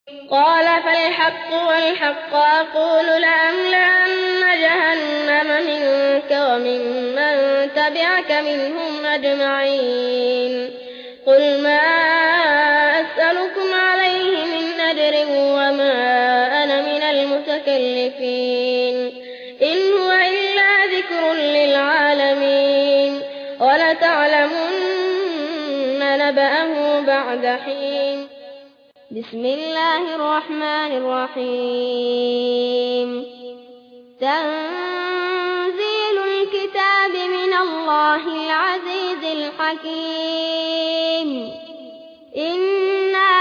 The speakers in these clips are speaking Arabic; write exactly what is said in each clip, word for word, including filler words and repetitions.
قال فالحق والحق أقول لأملأن جهنم منك وممن تبعك منهم أجمعين قل ما أسألكم عليه من أجر وما أنا من المتكلفين إن هو إلا ذكر للعالمين ولتعلمن نبأه بعد حين. بسم الله الرحمن الرحيم. تنزيل الكتاب من الله العزيز الحكيم. إنا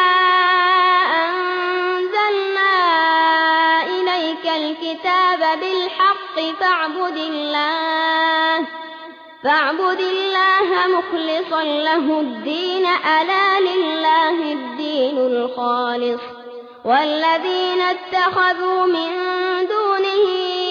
أنزلنا إليك الكتاب بالحق فاعبد الله فاعبد الله مخلصا له الدين ألا لله الدين الخالص والذين اتخذوا من دونه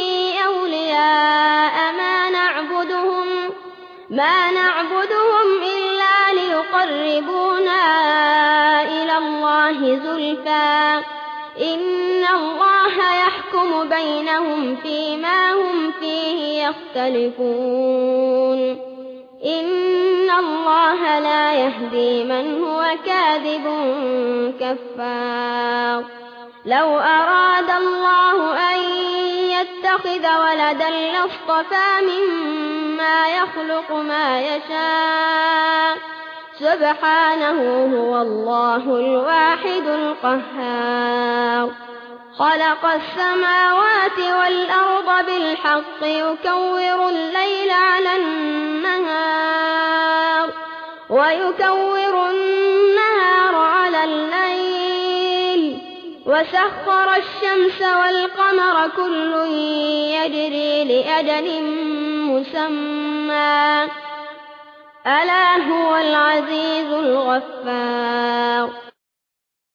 أولياء ما نعبدهم ما نعبدهم إلا ليقربونا إلى الله زلفى إن الله يحكم بينهم فيما هم فيه يختلفون إن الله لا يهدي من هو كاذب كفار. لو أراد الله أن يتخذ ولدا لاصطفى مما يخلق ما يشاء سبحانه هو الله الواحد القهار. خلق السماوات والأرض بالحق يكور الليل على النهار ويكور النهار على الليل وسخر الشمس والقمر كل يجري لأجل مسمى ألا هو العزيز الغفار.